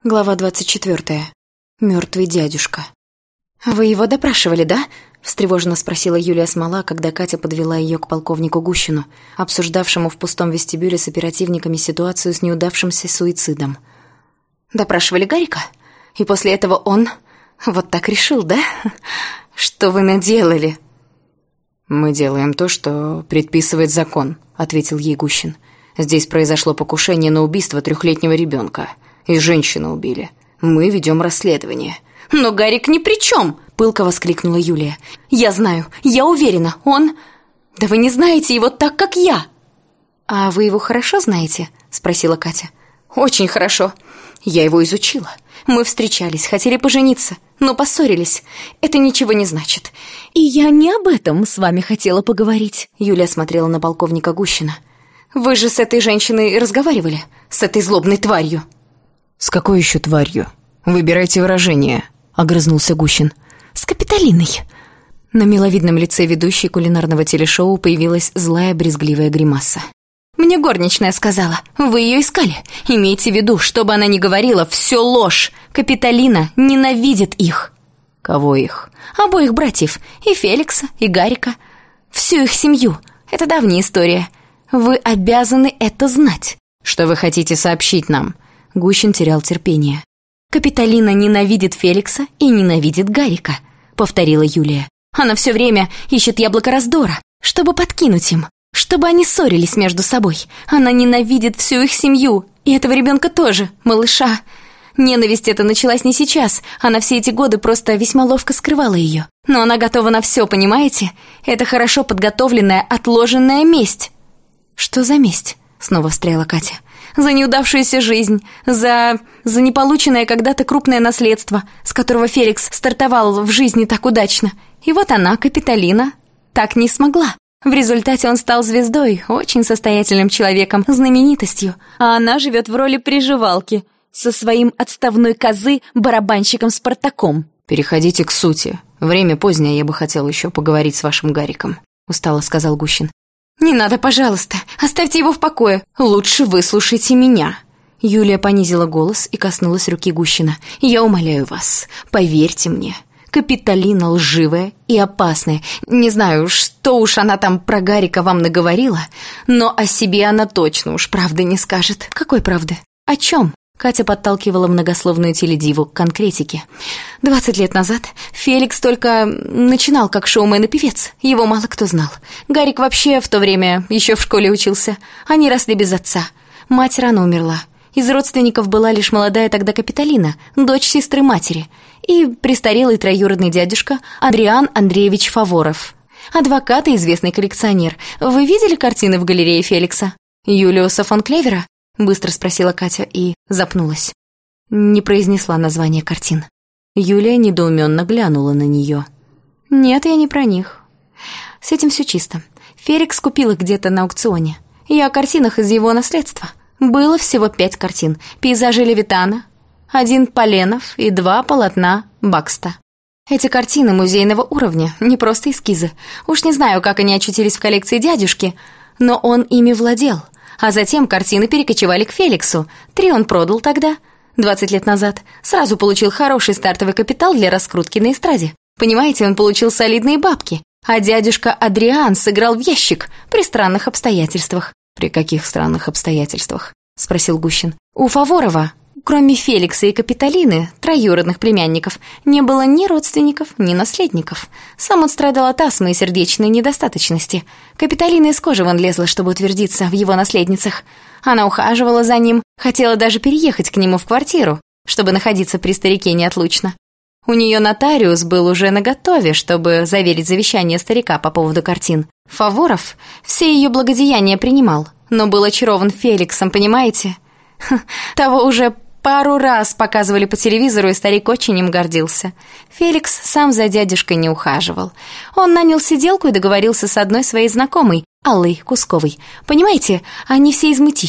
Глава 24. Мертвый дядюшка. «Вы его допрашивали, да?» — встревоженно спросила Юлия Смола, когда Катя подвела ее к полковнику Гущину, обсуждавшему в пустом вестибюле с оперативниками ситуацию с неудавшимся суицидом. «Допрашивали Гарика? И после этого он вот так решил, да? Что вы наделали?» «Мы делаем то, что предписывает закон», — ответил ей Гущин. «Здесь произошло покушение на убийство 3-летнего ребенка. И женщину убили. Мы ведем расследование». «Но Гарик ни при чем!» — пылко воскликнула Юлия. «Я знаю, я уверена, он... Да вы не знаете его так, как я!» «А вы его хорошо знаете?» — спросила Катя. «Очень хорошо. Я его изучила. Мы встречались, хотели пожениться, но поссорились. Это ничего не значит. И я не об этом с вами хотела поговорить». Юлия смотрела на полковника Гущина. «Вы же с этой женщиной разговаривали? С этой злобной тварью?» «С какой еще тварью? Выбирайте выражение», — огрызнулся Гущин. «С Капитолиной». На миловидном лице ведущей кулинарного телешоу появилась злая брезгливая гримаса. «Мне горничная сказала, вы ее искали. Имейте в виду, что бы она ни говорила, все ложь. Капитолина ненавидит их». «Кого их?» «Обоих братьев, и Феликса, и Гарика. Всю их семью. Это давняя история. Вы обязаны это знать». «Что вы хотите сообщить нам?» Гущин терял терпение. «Капитолина ненавидит Феликса и ненавидит Гарика», — повторила Юлия. «Она все время ищет яблоко раздора, чтобы подкинуть им, чтобы они ссорились между собой. Она ненавидит всю их семью, и этого ребенка тоже, малыша. Ненависть эта началась не сейчас, она все эти годы просто весьма ловко скрывала ее. Но она готова на все, понимаете? Это хорошо подготовленная, отложенная месть». «Что за месть?» — снова встряла Катя. «За неудавшуюся жизнь, за неполученное когда-то крупное наследство, с которого Феликс стартовал в жизни так удачно. И вот она, Капитолина, так не смогла. В результате он стал звездой, очень состоятельным человеком, знаменитостью, а она живет в роли приживалки со своим отставной козы барабанщиком Спартаком». «Переходите к сути. Время позднее, я бы хотел еще поговорить с вашим Гариком», — устало сказал Гущин. «Не надо, пожалуйста, оставьте его в покое. Лучше выслушайте меня». Юлия понизила голос и коснулась руки Гущина. «Я умоляю вас, поверьте мне, Капитолина лживая и опасная. Не знаю, что уж она там про Гарика вам наговорила, но о себе она точно уж правды не скажет». «Какой правды? О чем?» Катя подталкивала многословную теледиву к конкретике. 20 лет назад Феликс только начинал как шоумен и певец. Его мало кто знал. Гарик вообще в то время еще в школе учился. Они росли без отца. Мать рано умерла. Из родственников была лишь молодая тогда Капитолина, дочь сестры матери, и престарелый троюродный дядюшка Адриан Андреевич Фаворов. Адвокат и известный коллекционер. Вы видели картины в галерее Феликса? Юлиуса фон Клевера? Быстро спросила Катя и запнулась. Не произнесла название картин. Юлия недоуменно глянула на нее. «Нет, я не про них. С этим все чисто. Феликс купил их где-то на аукционе. Я о картинах из его наследства. Было всего 5 картин. Пейзажи Левитана, 1 Поленов и 2 полотна Бакста. Эти картины музейного уровня, не просто эскизы. Уж не знаю, как они очутились в коллекции дядюшки, но он ими владел. А затем картины перекочевали к Феликсу. 3 он продал тогда, 20 лет назад. Сразу получил хороший стартовый капитал для раскрутки на эстраде. Понимаете, он получил солидные бабки. А дядюшка Адриан сыграл в ящик при странных обстоятельствах». «При каких странных обстоятельствах?» — спросил Гущин. «У Фаворова, кроме Феликса и Капитолины, троюродных племянников, не было ни родственников, ни наследников. Сам он страдал от астмы и сердечной недостаточности. Капитолина из кожи вон лезла, чтобы утвердиться в его наследницах. Она ухаживала за ним, хотела даже переехать к нему в квартиру, чтобы находиться при старике неотлучно. У нее нотариус был уже наготове, чтобы заверить завещание старика по поводу картин. Фаворов все ее благодеяния принимал, но был очарован Феликсом, понимаете? Того уже пару раз показывали по телевизору, и старик очень им гордился. Феликс сам за дядюшкой не ухаживал. Он нанял сиделку и договорился с одной своей знакомой, Аллой Кусковой. Понимаете, они все из Мытищ,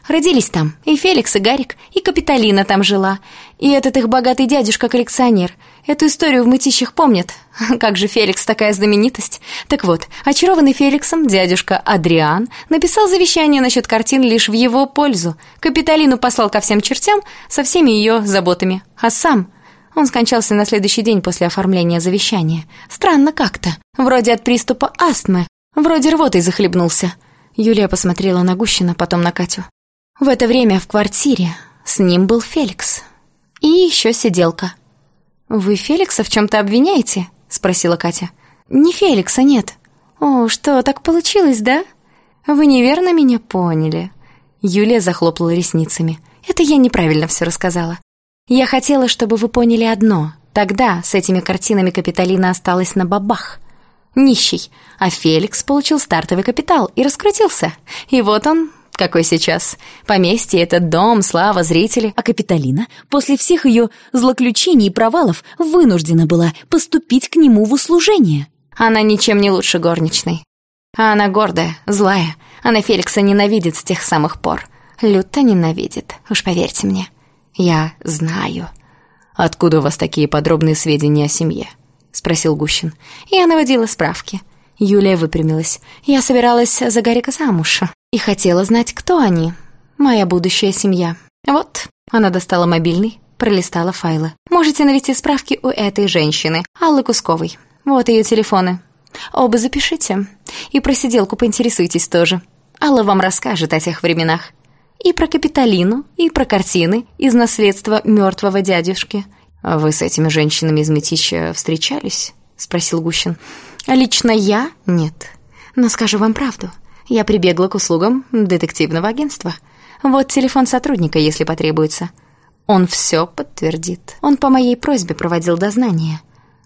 Родились там и Феликс, и Гарик, и Капитолина там жила. И этот их богатый дядюшка-коллекционер. Эту историю в Мытищах помнят. Как же Феликс такая знаменитость? Так вот, очарованный Феликсом дядюшка Адриан написал завещание насчет картин лишь в его пользу. Капитолину послал ко всем чертям со всеми ее заботами. А сам... Он скончался на следующий день после оформления завещания. Странно как-то. Вроде от приступа астмы. Вроде рвотой захлебнулся. Юлия посмотрела на Гущина, потом на Катю. В это время в квартире с ним был Феликс. И еще сиделка. «Вы Феликса в чем-то обвиняете?» — спросила Катя. «Не Феликса, нет». «О, что, так получилось, да?» «Вы неверно меня поняли». Юлия захлопала ресницами. «Это я неправильно все рассказала. Я хотела, чтобы вы поняли одно. Тогда с этими картинами Капитолина осталась на бабах. Нищий. А Феликс получил стартовый капитал и раскрутился. И вот он, какой сейчас. Поместье, этот дом, слава, зрители. А Капитолина после всех ее злоключений и провалов вынуждена была поступить к нему в услужение. Она ничем не лучше горничной. А она гордая, злая. Она Феликса ненавидит с тех самых пор. Люто ненавидит, уж поверьте мне. Я знаю. «Откуда у вас такие подробные сведения о семье?» — спросил Гущин. Я наводила справки. Юлия выпрямилась. Я собиралась за Гарика замуж и хотела знать, кто они. Моя будущая семья. Вот, она достала мобильный, пролистала файлы. Можете навести справки у этой женщины, Аллы Кусковой. Вот ее телефоны. Оба запишите. И про сиделку поинтересуйтесь тоже. Алла вам расскажет о тех временах. И про Капитолину, и про картины из наследства мертвого дядюшки. «А вы с этими женщинами из Мытища встречались?» — спросил Гущин. Лично я — нет. Но скажу вам правду. Я прибегла к услугам детективного агентства. Вот телефон сотрудника, если потребуется. Он все подтвердит. Он по моей просьбе проводил дознание.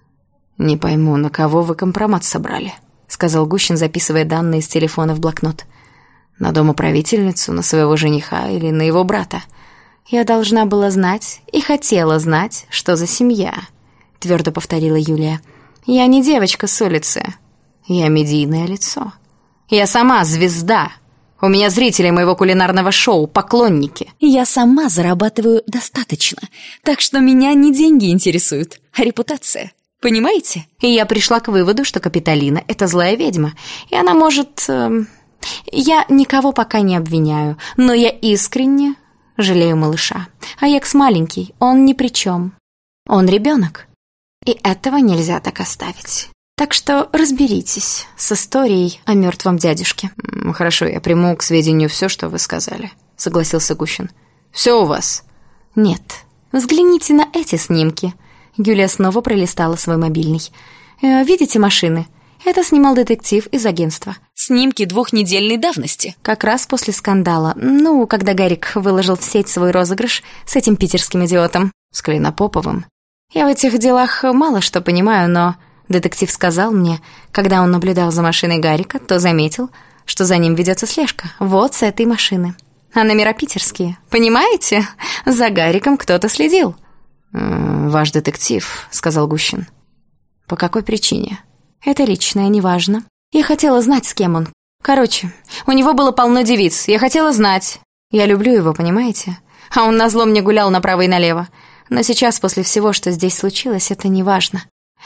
«Не пойму, на кого вы компромат собрали?» — сказал Гущин, записывая данные с телефона в блокнот. «На домоправительницу, на своего жениха или на его брата?» «Я должна была знать и хотела знать, что за семья», — твердо повторила Юлия. «Я не девочка с улицы. Я медийное лицо. Я сама звезда. У меня зрители моего кулинарного шоу, поклонники. Я сама зарабатываю достаточно, так что меня не деньги интересуют, а репутация. Понимаете?» И я пришла к выводу, что Капитолина — это злая ведьма, и она может... Я никого пока не обвиняю, но я искренне жалею малыша. Аякс маленький, он ни при чем. Он ребенок. И этого нельзя так оставить. Так что разберитесь с историей о мертвом дядюшке». «Хорошо, я приму к сведению все, что вы сказали», — согласился Гущин. «Все у вас?» «Нет. Взгляните на эти снимки». Юлия снова пролистала свой мобильный. «Видите машины? Это снимал детектив из агентства. Снимки 2-недельной давности. Как раз после скандала. Ну, когда Гарик выложил в сеть свой розыгрыш с этим питерским идиотом. С Клинопоповым. Я в этих делах мало что понимаю, но... Детектив сказал мне, когда он наблюдал за машиной Гарика, то заметил, что за ним ведется слежка. Вот с этой машины. А номера питерские. Понимаете? За Гариком кто-то следил. «Ваш детектив», — сказал Гущин. «По какой причине?» «Это личное, неважно. Я хотела знать, с кем он. Короче, у него было полно девиц. Я хотела знать. Я люблю его, понимаете? А он назло мне гулял направо и налево. Но сейчас, после всего, что здесь случилось, это неважно.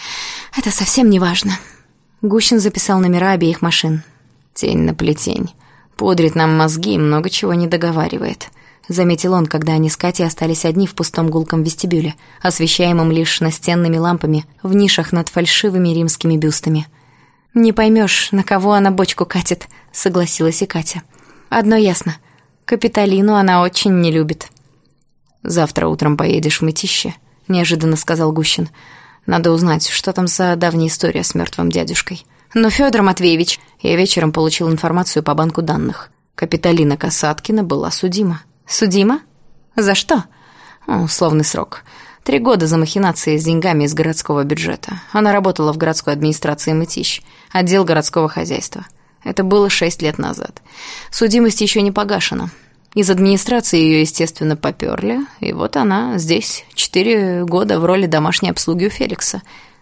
Это совсем неважно». Гущин записал номера обеих машин. «Тень на плетень. Пудрит нам мозги и много чего не договаривает», — заметил он, когда они с Катей остались одни в пустом гулком вестибюле, освещаемом лишь настенными лампами в нишах над фальшивыми римскими бюстами. «Не поймешь, на кого она бочку катит», — согласилась и Катя. «Одно ясно. Капитолину она очень не любит». «Завтра утром поедешь в Мытище», — неожиданно сказал Гущин. «Надо узнать, что там за давняя история с мертвым дядюшкой». «Но, Федор Матвеевич...» Я вечером получил информацию по банку данных. Капитолина Касаткина была судима. «Судима? За что?» «Условный срок. 3 года за махинации с деньгами из городского бюджета. Она работала в городской администрации Мытищ, отдел городского хозяйства. Это было 6 лет назад. Судимость еще не погашена. Из администрации ее, естественно, поперли, и вот она здесь 4 года в роли домашней обслуги у Феликса.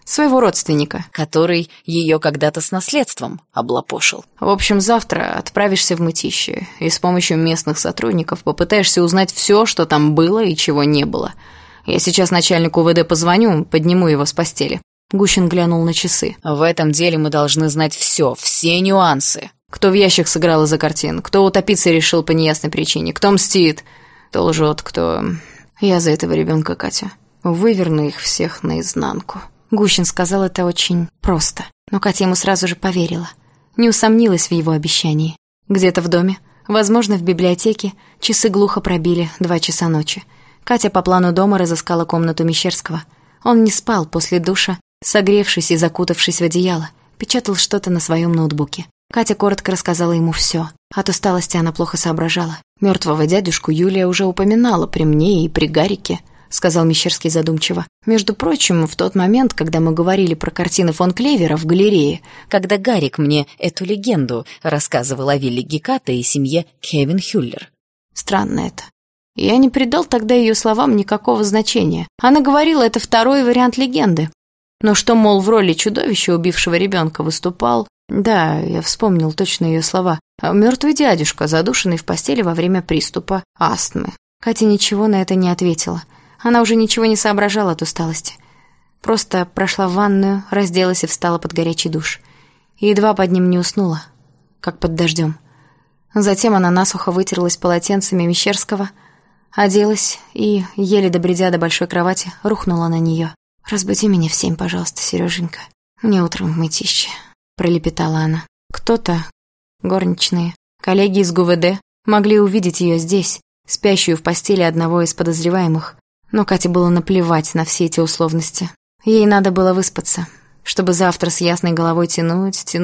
своего родственника, который ее когда-то с наследством облапошил. В общем, завтра отправишься в Мытищи и с помощью местных сотрудников попытаешься узнать все, что там было и чего не было. Я сейчас начальнику УВД позвоню, подниму его с постели». Гущин глянул на часы. В этом деле мы должны знать все нюансы. Кто в ящик сыграл из-за картин, кто утопиться решил по неясной причине, кто мстит, кто лжет, кто... Я за этого ребенка, Катя. Выверну их всех наизнанку. Гущин сказал это очень просто, но Катя ему сразу же поверила. Не усомнилась в его обещании. Где-то в доме, возможно, в библиотеке, часы глухо пробили 2 часа ночи. Катя по плану дома разыскала комнату Мещерского. Он не спал после душа, согревшись и закутавшись в одеяло, печатал что-то на своем ноутбуке. Катя коротко рассказала ему все. От усталости она плохо соображала. «Мертвого дядюшку Юлия уже упоминала при мне и при Гарике», — сказал Мещерский задумчиво. «Между прочим, в тот момент, когда мы говорили про картины фон Клевера в галерее, когда Гарик мне эту легенду рассказывал о вилле Геката и семье Кевин-Хюллер». Странно это. Я не придал тогда ее словам никакого значения. Она говорила, это второй вариант легенды. Но что, мол, в роли чудовища, убившего ребенка, выступал... Да, я вспомнил точно ее слова. Мертвый дядюшка, задушенный в постели во время приступа астмы. Катя ничего на это не ответила. Она уже ничего не соображала от усталости. Просто прошла в ванную, разделась и встала под горячий душ. И едва под ним не уснула, как под дождем. Затем она насухо вытерлась полотенцами Мещерского, оделась и, еле добредя до большой кровати, рухнула на нее. «Разбуди меня в 7, пожалуйста, Сереженька. Мне утром в Мытище», — пролепетала она. Кто-то, горничные, коллеги из ГУВД, могли увидеть ее здесь, спящую в постели одного из подозреваемых. Но Кате было наплевать на все эти условности. Ей надо было выспаться, чтобы завтра с ясной головой тянуть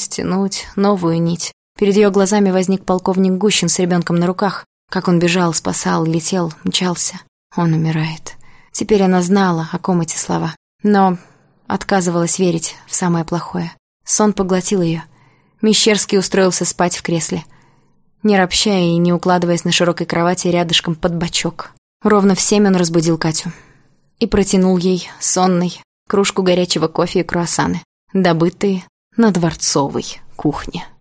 новую нить. Перед ее глазами возник полковник Гущин с ребенком на руках. Как он бежал, спасал, летел, мчался. Он умирает. Теперь она знала, о ком эти слова. Но отказывалась верить в самое плохое. Сон поглотил ее. Мещерский устроился спать в кресле, не ропща и не укладываясь на широкой кровати рядышком под бочок. Ровно в 7 он разбудил Катю и протянул ей, сонной, кружку горячего кофе и круассаны, добытые на дворцовой кухне.